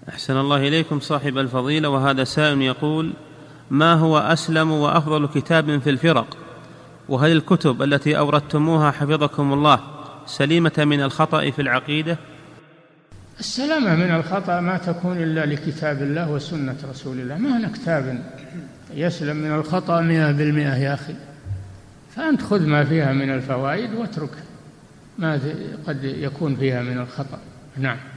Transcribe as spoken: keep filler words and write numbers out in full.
أحسن الله إليكم صاحب الفضيلة، وهذا سائل يقول: ما هو أسلم وأفضل كتاب في الفرق؟ وهل الكتب التي أوردتموها حفظكم الله سليمة من الخطأ في العقيدة؟ السلامة من الخطأ ما تكون إلا لكتاب الله وسنة رسول الله، ما هنا كتاب يسلم من الخطأ مئة بالمئة يا أخي. فأنت خذ ما فيها من الفوائد واترك ما قد يكون فيها من الخطأ. نعم.